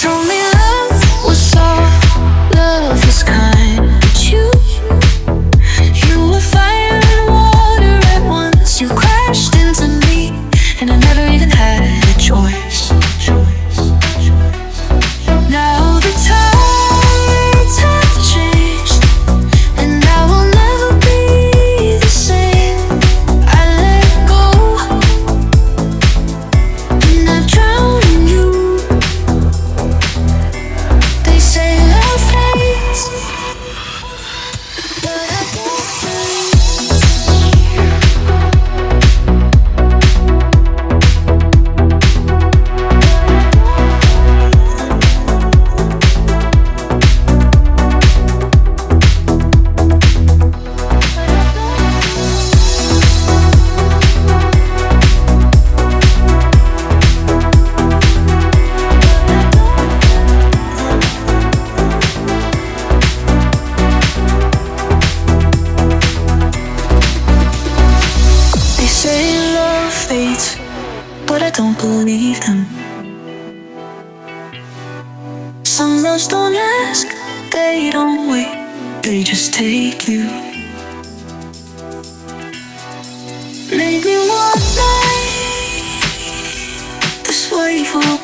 told me love was soft, love was kind, but you were fire and water at once. You crashed into me, and I never even had a choice. Now the tides have changed, and I will never be the same. I let go, and I drown in you. They say love fades, but I don't believe. They say love fades, but I don't believe them. Some loves don't ask, they don't wait, they just take you. Maybe one night this wave will